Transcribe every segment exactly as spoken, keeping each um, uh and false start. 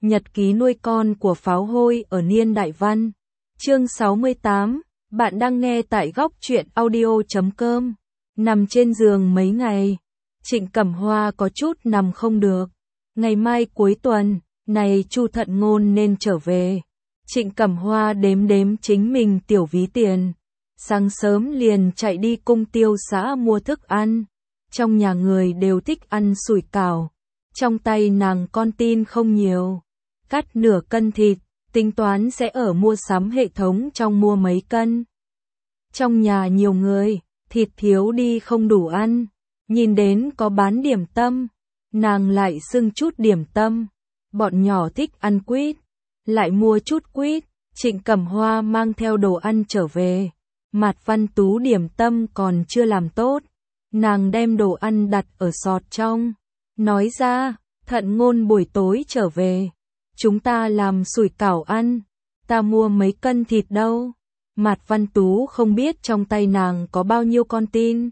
Nhật ký nuôi con của pháo hôi ở niên đại văn. Chương sáu mươi tám, bạn đang nghe tại góc truyện audio chấm com. Nằm trên giường mấy ngày, Trịnh Cẩm Hoa có chút nằm không được. Ngày mai cuối tuần, này Chu Thận Ngôn nên trở về. Trịnh Cẩm Hoa đếm đếm chính mình tiểu ví tiền. Sáng sớm liền chạy đi cung tiêu xã mua thức ăn. Trong nhà người đều thích ăn sủi cảo. Trong tay nàng con tin không nhiều. Cắt nửa cân thịt, tính toán sẽ ở mua sắm hệ thống trong mua mấy cân. Trong nhà nhiều người, thịt thiếu đi không đủ ăn. Nhìn đến có bán điểm tâm, nàng lại xưng chút điểm tâm. Bọn nhỏ thích ăn quýt, lại mua chút quýt. Trịnh Cẩm Hoa mang theo đồ ăn trở về. Mạt Văn Tú điểm tâm còn chưa làm tốt, nàng đem đồ ăn đặt ở sọt trong, nói ra, Thận Ngôn buổi tối trở về, chúng ta làm sủi cảo ăn, ta mua mấy cân thịt đâu. Mạt Văn Tú không biết trong tay nàng có bao nhiêu con tin,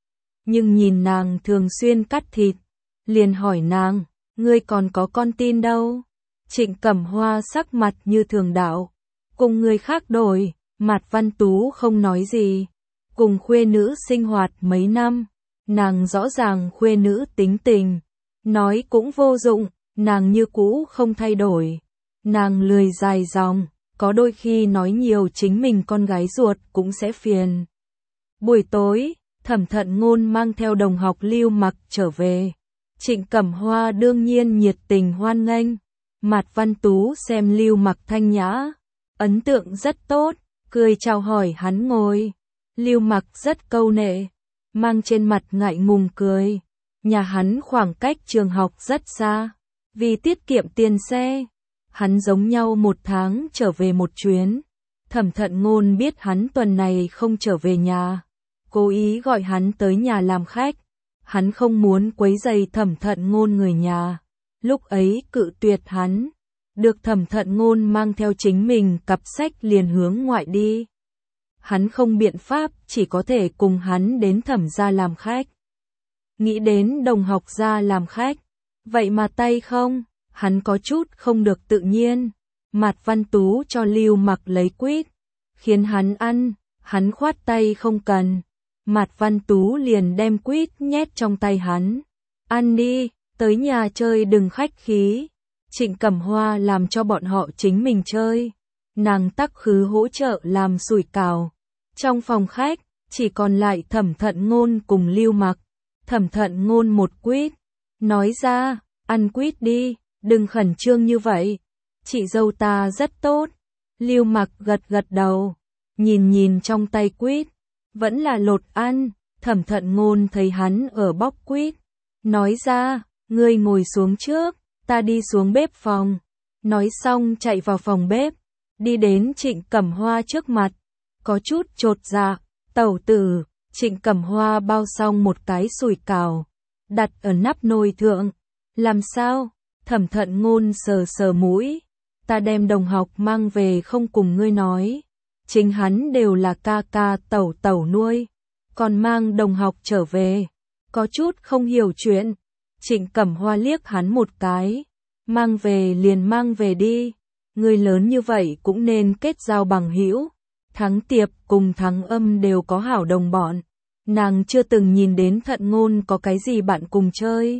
nhưng nhìn nàng thường xuyên cắt thịt, liền hỏi nàng, ngươi còn có con tin đâu? Trịnh Cẩm Hoa sắc mặt như thường đạo, cùng người khác đổi. Mạt Văn Tú không nói gì, cùng khuê nữ sinh hoạt mấy năm, nàng rõ ràng khuê nữ tính tình, nói cũng vô dụng, nàng như cũ không thay đổi, nàng lười dài dòng, có đôi khi nói nhiều chính mình con gái ruột cũng sẽ phiền. Buổi tối, Thẩm Thận Ngôn mang theo đồng học Lưu Mặc trở về, Trịnh Cẩm Hoa đương nhiên nhiệt tình hoan nghênh, Mạt Văn Tú xem Lưu Mặc thanh nhã, ấn tượng rất tốt. Cười chào hỏi hắn ngồi, Lưu Mặc rất câu nệ, mang trên mặt ngại ngùng cười. Nhà hắn khoảng cách trường học rất xa, vì tiết kiệm tiền xe, hắn giống nhau một tháng trở về một chuyến. Thẩm Thận Ngôn biết hắn tuần này không trở về nhà, cố ý gọi hắn tới nhà làm khách. Hắn không muốn quấy rầy Thẩm Thận Ngôn người nhà, lúc ấy cự tuyệt hắn. Được Thẩm Thận Ngôn mang theo chính mình cặp sách liền hướng ngoại đi. Hắn không biện pháp, chỉ có thể cùng hắn đến Thẩm gia làm khách. Nghĩ đến đồng học gia làm khách, vậy mà tay không, hắn có chút không được tự nhiên. Mạt Văn Tú cho Lưu Mặc lấy quýt, khiến hắn ăn, hắn khoát tay không cần. Mạt Văn Tú liền đem quýt nhét trong tay hắn. Ăn đi, tới nhà chơi đừng khách khí. Trịnh Cẩm Hoa làm cho bọn họ chính mình chơi, nàng tắc khứ hỗ trợ làm sủi cảo. Trong phòng khách, chỉ còn lại Thẩm Thận Ngôn cùng Lưu Mặc. Thẩm Thận Ngôn một quýt, nói ra, ăn quýt đi, đừng khẩn trương như vậy, chị dâu ta rất tốt. Lưu Mặc gật gật đầu, nhìn nhìn trong tay quýt, vẫn là lột ăn. Thẩm Thận Ngôn thấy hắn ở bóc quýt, nói ra, ngươi ngồi xuống trước, ta đi xuống bếp phòng. Nói xong chạy vào phòng bếp, đi đến Trịnh Cẩm Hoa trước mặt, có chút chột dạ. Tẩu tử. Trịnh Cẩm Hoa bao xong một cái sủi cảo, đặt ở nắp nồi thượng. Làm sao? Thẩm Thận Ngôn sờ sờ mũi, ta đem đồng học mang về không cùng ngươi nói, chính hắn đều là ca ca tẩu tẩu nuôi, còn mang đồng học trở về, có chút không hiểu chuyện. Trịnh Cẩm Hoa liếc hắn một cái, mang về liền mang về đi, người lớn như vậy cũng nên kết giao bằng hữu. Thắng Tiệp cùng Thắng Âm đều có hảo đồng bọn, nàng chưa từng nhìn đến Thận Ngôn có cái gì bạn cùng chơi.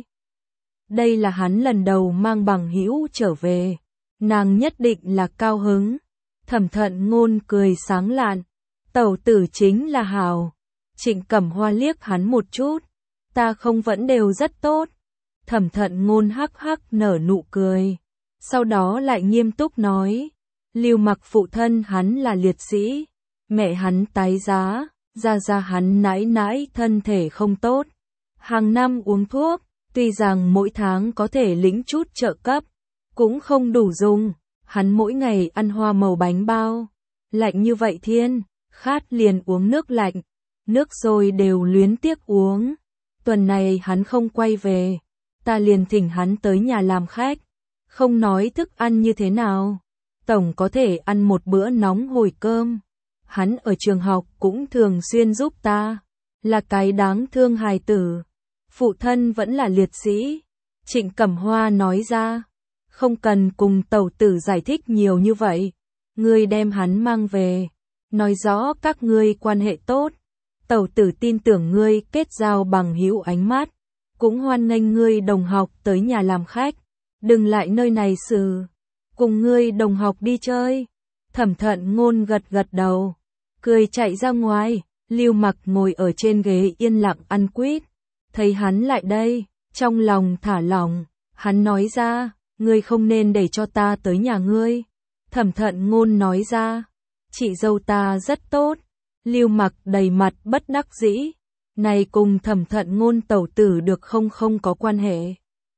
Đây là hắn lần đầu mang bằng hữu trở về, nàng nhất định là cao hứng. Thẩm Thận Ngôn cười sáng lạn, tẩu tử chính là hảo. Trịnh Cẩm Hoa liếc hắn một chút, ta không vẫn đều rất tốt. Thẩm Thận Ngôn hắc hắc nở nụ cười, sau đó lại nghiêm túc nói, Lưu Mặc phụ thân hắn là liệt sĩ, mẹ hắn tái giá, gia gia hắn nãi nãi thân thể không tốt, hàng năm uống thuốc, tuy rằng mỗi tháng có thể lĩnh chút trợ cấp, cũng không đủ dùng, hắn mỗi ngày ăn hoa màu bánh bao, lạnh như vậy thiên, khát liền uống nước lạnh, nước rồi đều luyến tiếc uống. Tuần này hắn không quay về, ta liền thỉnh hắn tới nhà làm khách, không nói thức ăn như thế nào, tổng có thể ăn một bữa nóng hổi cơm. Hắn ở trường học cũng thường xuyên giúp ta, là cái đáng thương hài tử. Phụ thân vẫn là liệt sĩ. Trịnh Cẩm Hoa nói ra, không cần cùng tẩu tử giải thích nhiều như vậy. Ngươi đem hắn mang về, nói rõ các ngươi quan hệ tốt. Tẩu tử tin tưởng ngươi kết giao bằng hữu ánh mắt, cũng hoan nghênh ngươi đồng học tới nhà làm khách. Đừng lại nơi này xử, cùng ngươi đồng học đi chơi. Thẩm Thận Ngôn gật gật đầu, cười chạy ra ngoài. Lưu Mặc ngồi ở trên ghế yên lặng ăn quýt, thấy hắn lại đây, trong lòng thả lỏng, hắn nói ra, ngươi không nên để cho ta tới nhà ngươi. Thẩm Thận Ngôn nói ra, chị dâu ta rất tốt. Lưu Mặc đầy mặt bất đắc dĩ, này cùng Thẩm Thận Ngôn tẩu tử được không không có quan hệ,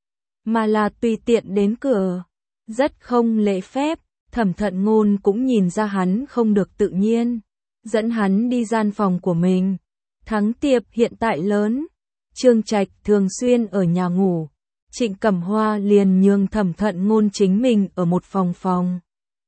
mà là tùy tiện đến cửa, rất không lễ phép. Thẩm Thận Ngôn cũng nhìn ra hắn không được tự nhiên, dẫn hắn đi gian phòng của mình. Thắng Tiệp hiện tại lớn, Trương Trạch thường xuyên ở nhà ngủ, Trịnh Cẩm Hoa liền nhường Thẩm Thận Ngôn chính mình ở một phòng phòng.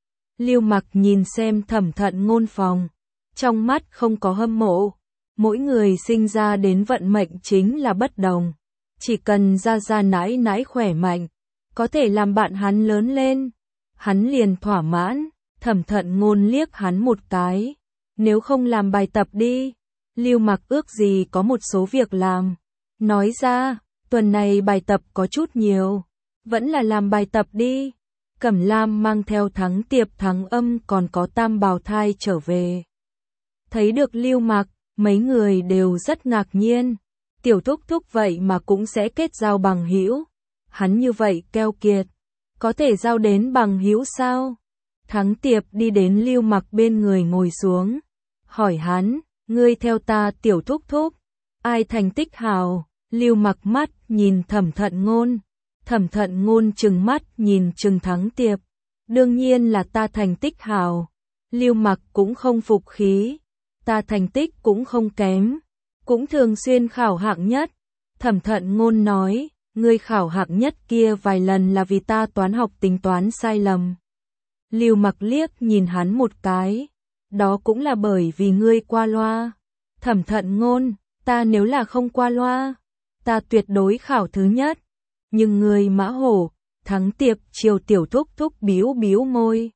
Lưu Mặc nhìn xem Thẩm Thận Ngôn phòng, trong mắt không có hâm mộ, mỗi người sinh ra đến vận mệnh chính là bất đồng, chỉ cần ra ra nãi nãi khỏe mạnh, có thể làm bạn hắn lớn lên, hắn liền thỏa mãn. Thẩm Thận Ngôn liếc hắn một cái, nếu không làm bài tập đi. Lưu Mặc ước gì có một số việc làm, nói ra, tuần này bài tập có chút nhiều, vẫn là làm bài tập đi. Cẩm Lam mang theo Thắng Tiệp Thắng Âm còn có Tam bào thai trở về. Thấy được Lưu Mặc, mấy người đều rất ngạc nhiên. Tiểu thúc thúc vậy mà cũng sẽ kết giao bằng hữu. Hắn như vậy keo kiệt, có thể giao đến bằng hữu sao? Thắng Tiệp đi đến Lưu Mặc bên người ngồi xuống, hỏi hắn, ngươi theo ta tiểu thúc thúc, ai thành tích hào? Lưu Mặc mắt nhìn Thẩm Thận Ngôn, Thẩm Thận Ngôn trừng mắt nhìn trừng Thắng Tiệp, đương nhiên là ta thành tích hào. Lưu Mặc cũng không phục khí, ta thành tích cũng không kém, cũng thường xuyên khảo hạng nhất. Thẩm Thận Ngôn nói, ngươi khảo hạng nhất kia vài lần là vì ta toán học tính toán sai lầm. Lưu Mặc liếc nhìn hắn một cái, đó cũng là bởi vì ngươi qua loa. Thẩm Thận Ngôn, ta nếu là không qua loa, ta tuyệt đối khảo thứ nhất. Nhưng ngươi mã hổ. Thắng Tiệp chiều tiểu thúc thúc bĩu bĩu môi.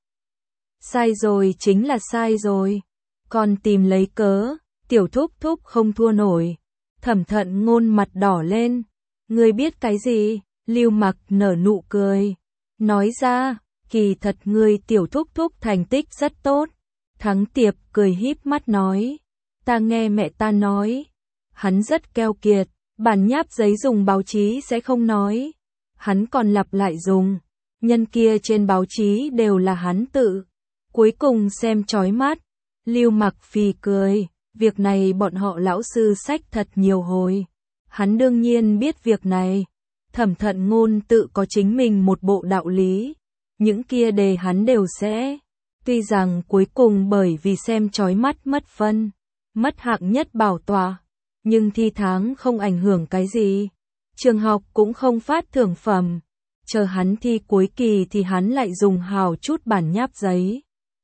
Sai rồi chính là sai rồi, còn tìm lấy cớ, tiểu thúc thúc không thua nổi. Thẩm Thận Ngôn mặt đỏ lên, ngươi biết cái gì? Lưu Mặc nở nụ cười, nói ra, kỳ thật ngươi tiểu thúc thúc thành tích rất tốt. Thắng Tiệp cười híp mắt nói, ta nghe mẹ ta nói, hắn rất keo kiệt, bản nháp giấy dùng báo chí sẽ không nói, hắn còn lặp lại dùng, nhân kia trên báo chí đều là hắn tự. Cuối cùng xem chói mắt. Lưu Mặc phì cười, việc này bọn họ lão sư sách thật nhiều hồi, hắn đương nhiên biết việc này. Thẩm Thận Ngôn tự có chính mình một bộ đạo lý, những kia đề hắn đều sẽ. Tuy rằng cuối cùng bởi vì xem chói mắt mất phân, mất hạng nhất bảo tòa, nhưng thi tháng không ảnh hưởng cái gì. Trường học cũng không phát thưởng phẩm, chờ hắn thi cuối kỳ thì hắn lại dùng hào chút bản nháp giấy.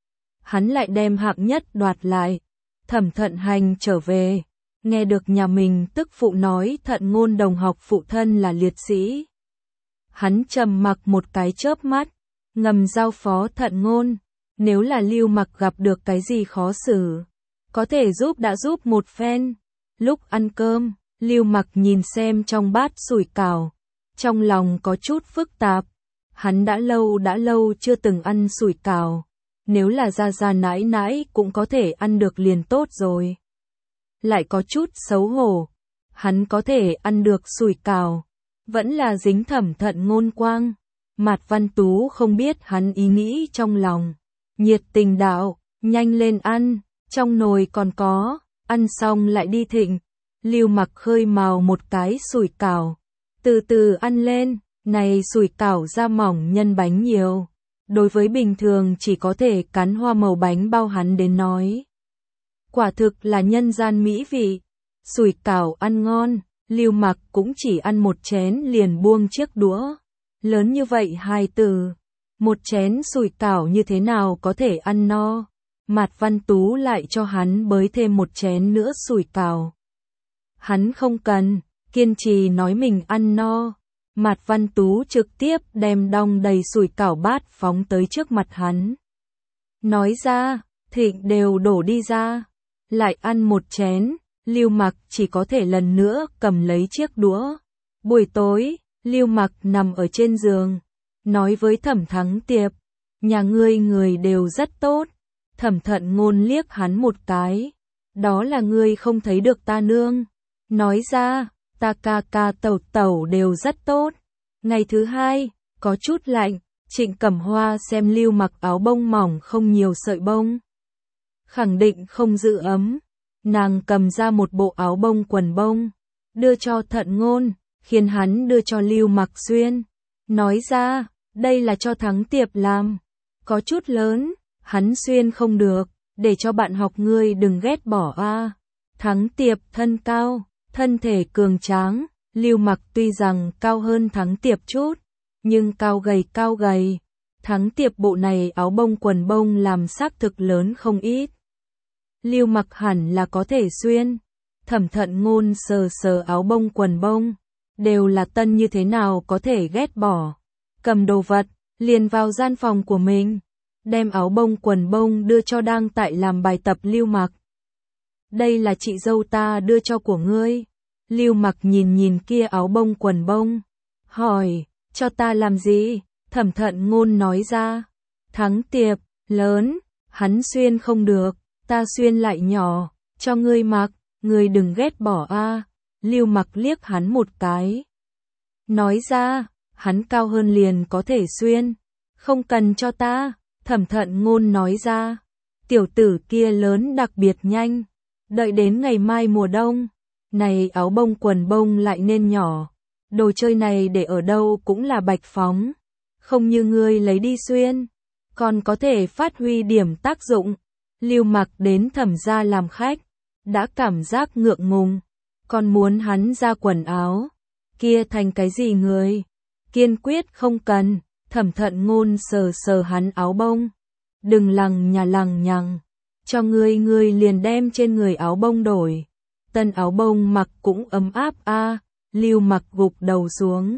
Hắn lại đem hạng nhất đoạt lại. Thẩm Thận Hành trở về, nghe được nhà mình tức phụ nói Thận Ngôn đồng học phụ thân là liệt sĩ. Hắn trầm mặc một cái chớp mắt, ngầm giao phó Thận Ngôn, nếu là Lưu Mặc gặp được cái gì khó xử, có thể giúp đã giúp một phen. Lúc ăn cơm, Lưu Mặc nhìn xem trong bát sủi cảo, trong lòng có chút phức tạp. Hắn đã lâu đã lâu chưa từng ăn sủi cảo, nếu là ra ra nãi nãi cũng có thể ăn được liền tốt rồi. Lại có chút xấu hổ, hắn có thể ăn được sủi cảo, vẫn là dính Thẩm Thận Ngôn quang. Mạt Văn Tú không biết hắn ý nghĩ trong lòng, nhiệt tình đạo, nhanh lên ăn, trong nồi còn có, ăn xong lại đi thịnh. Lưu Mặc khơi mào một cái sủi cảo, từ từ ăn lên, này sủi cảo da mỏng nhân bánh nhiều, đối với bình thường chỉ có thể cắn hoa màu bánh bao hắn đến nói, quả thực là nhân gian mỹ vị. Sủi cảo ăn ngon, Lưu Mặc cũng chỉ ăn một chén liền buông chiếc đũa. Lớn như vậy hai từ, một chén sủi cảo như thế nào có thể ăn no. Mạt Văn Tú lại cho hắn bới thêm một chén nữa sủi cảo. Hắn không cần, kiên trì nói mình ăn no. Mạt Văn Tú trực tiếp đem đong đầy sủi cảo bát phóng tới trước mặt hắn. Nói ra, thịnh đều đổ đi ra. Lại ăn một chén, Lưu Mặc chỉ có thể lần nữa cầm lấy chiếc đũa. Buổi tối, Lưu Mặc nằm ở trên giường, nói với Thẩm Thắng Tiệp, nhà ngươi người đều rất tốt. Thẩm Thận Ngôn liếc hắn một cái, đó là ngươi không thấy được ta nương. Nói ra, ta ca ca tẩu tẩu đều rất tốt. Ngày thứ hai, có chút lạnh, Trịnh Cẩm Hoa xem Lưu Mặc áo bông mỏng không nhiều sợi bông, khẳng định không giữ ấm. Nàng cầm ra một bộ áo bông quần bông, đưa cho Thận Ngôn, khiến hắn đưa cho Lưu Mặc xuyên. Nói ra, đây là cho Thắng Tiệp làm, có chút lớn, hắn xuyên không được, để cho bạn học ngươi đừng ghét bỏ a. Thắng Tiệp thân cao, thân thể cường tráng, Lưu Mặc tuy rằng cao hơn Thắng Tiệp chút, nhưng cao gầy cao gầy. Thắng Tiệp bộ này áo bông quần bông làm xác thực lớn không ít. Lưu Mặc hẳn là có thể xuyên. Thẩm Thận Ngôn sờ sờ áo bông quần bông, đều là tân như thế nào có thể ghét bỏ. Cầm đồ vật, liền vào gian phòng của mình, đem áo bông quần bông đưa cho đang tại làm bài tập Lưu Mặc. Đây là chị dâu ta đưa cho của ngươi. Lưu Mặc nhìn nhìn kia áo bông quần bông, hỏi, cho ta làm gì? Thẩm Thận Ngôn nói ra, Thắng Tiệp, lớn, hắn xuyên không được, ta xuyên lại nhỏ, cho ngươi mặc, ngươi đừng ghét bỏ a. Lưu Mặc liếc hắn một cái, nói ra, hắn cao hơn liền có thể xuyên, không cần cho ta. Thẩm Thận Ngôn nói ra, tiểu tử kia lớn đặc biệt nhanh, đợi đến ngày mai mùa đông, này áo bông quần bông lại nên nhỏ, đồ chơi này để ở đâu cũng là bạch phóng, không như ngươi lấy đi xuyên, còn có thể phát huy điểm tác dụng. Lưu Mặc đến Thẩm gia làm khách, đã cảm giác ngượng ngùng, còn muốn hắn ra quần áo, kia thành cái gì người, kiên quyết không cần. Thẩm Thận Ngôn sờ sờ hắn áo bông, đừng lằng nhà lằng nhằng, cho ngươi ngươi liền đem trên người áo bông đổi, tân áo bông mặc cũng ấm áp a. Lưu Mặc gục đầu xuống,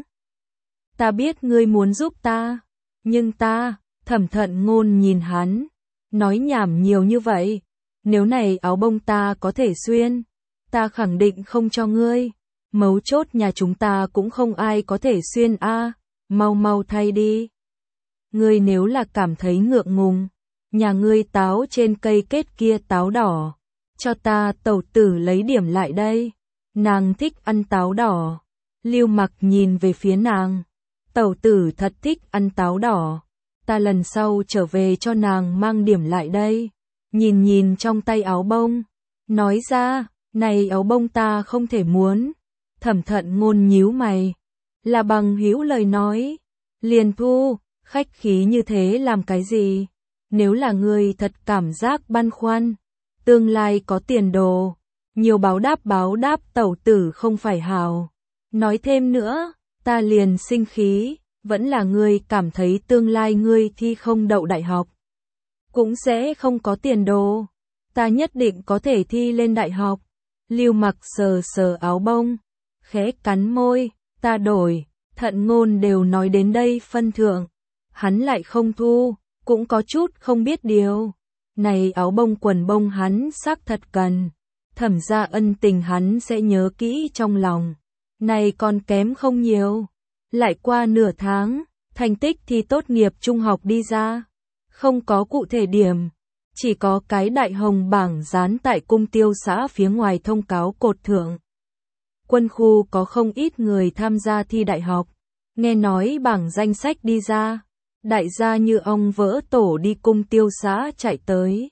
ta biết ngươi muốn giúp ta, nhưng ta. Thẩm Thận Ngôn nhìn hắn, nói nhảm nhiều như vậy, nếu này áo bông ta có thể xuyên, ta khẳng định không cho ngươi, mấu chốt nhà chúng ta cũng không ai có thể xuyên a. Mau mau thay đi. Ngươi nếu là cảm thấy ngượng ngùng, nhà ngươi táo trên cây kết kia táo đỏ, cho ta tẩu tử lấy điểm lại đây, nàng thích ăn táo đỏ. Lưu Mặc nhìn về phía nàng, tẩu tử thật thích ăn táo đỏ, ta lần sau trở về cho nàng mang điểm lại đây. Nhìn nhìn trong tay áo bông, nói ra, này áo bông ta không thể muốn. Thẩm Thận Ngôn nhíu mày, là bằng hữu lời nói, liền thu, khách khí như thế làm cái gì? Nếu là ngươi thật cảm giác băn khoăn, tương lai có tiền đồ, nhiều báo đáp báo đáp tẩu tử không phải hào. Nói thêm nữa, ta liền sinh khí, vẫn là ngươi cảm thấy tương lai ngươi thi không đậu đại học, cũng sẽ không có tiền đồ, ta nhất định có thể thi lên đại học. Lưu Mặc sờ sờ áo bông, khẽ cắn môi, ta đổi. Thận Ngôn đều nói đến đây phân thượng, hắn lại không thu, cũng có chút không biết điều. Này áo bông quần bông hắn xác thật cần, Thẩm gia ân tình hắn sẽ nhớ kỹ trong lòng. Này còn kém không nhiều, lại qua nửa tháng, thành tích thi tốt nghiệp trung học đi ra, không có cụ thể điểm, chỉ có cái đại hồng bảng dán tại cung tiêu xã phía ngoài thông cáo cột thượng. Quân khu có không ít người tham gia thi đại học, nghe nói bảng danh sách đi ra, đại gia như ong vỡ tổ đi cung tiêu xã chạy tới.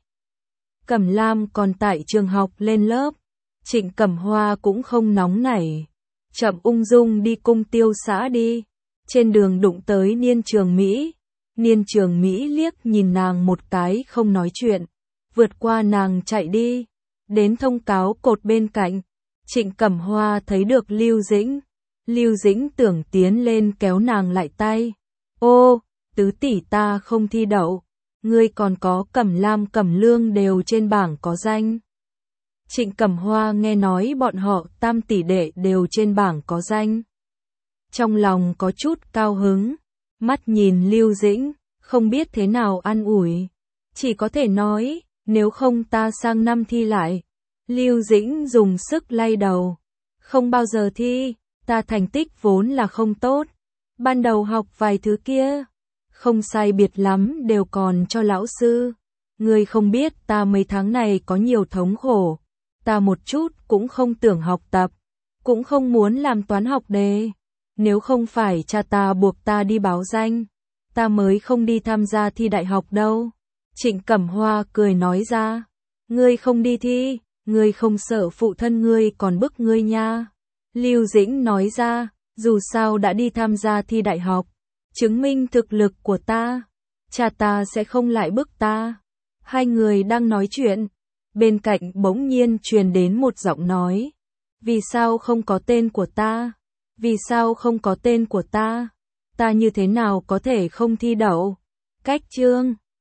Cẩm Lam còn tại trường học lên lớp, Trịnh Cẩm Hoa cũng không nóng nảy, chậm ung dung đi cung tiêu xã đi, trên đường đụng tới Niên Trường Mỹ. Niên Trường Mỹ liếc nhìn nàng một cái không nói chuyện, vượt qua nàng chạy đi, đến thông cáo cột bên cạnh. Trịnh Cẩm Hoa thấy được Lưu Dĩnh, Lưu Dĩnh tưởng tiến lên kéo nàng lại tay. Ô, tứ tỷ ta không thi đậu, ngươi còn có Cẩm Lam Cẩm Lương đều trên bảng có danh. Trịnh Cẩm Hoa nghe nói bọn họ tam tỷ đệ đều trên bảng có danh, trong lòng có chút cao hứng, mắt nhìn Lưu Dĩnh, không biết thế nào an ủi. Chỉ có thể nói, nếu không ta sang năm thi lại. Lưu Dĩnh dùng sức lay đầu. Không bao giờ thi, ta thành tích vốn là không tốt. Ban đầu học vài thứ kia, không sai biệt lắm đều còn cho lão sư. Ngươi không biết ta mấy tháng này có nhiều thống khổ. Ta một chút cũng không tưởng học tập, cũng không muốn làm toán học đề. Nếu không phải cha ta buộc ta đi báo danh, ta mới không đi tham gia thi đại học đâu. Trịnh Cẩm Hoa cười nói ra, ngươi không đi thi, ngươi không sợ phụ thân ngươi còn bức ngươi nha. Lưu Dĩnh nói ra, dù sao đã đi tham gia thi đại học, chứng minh thực lực của ta, cha ta sẽ không lại bức ta. Hai người đang nói chuyện, bên cạnh bỗng nhiên truyền đến một giọng nói, vì sao không có tên của ta? Vì sao không có tên của ta? Ta như thế nào có thể không thi đậu? Cách chương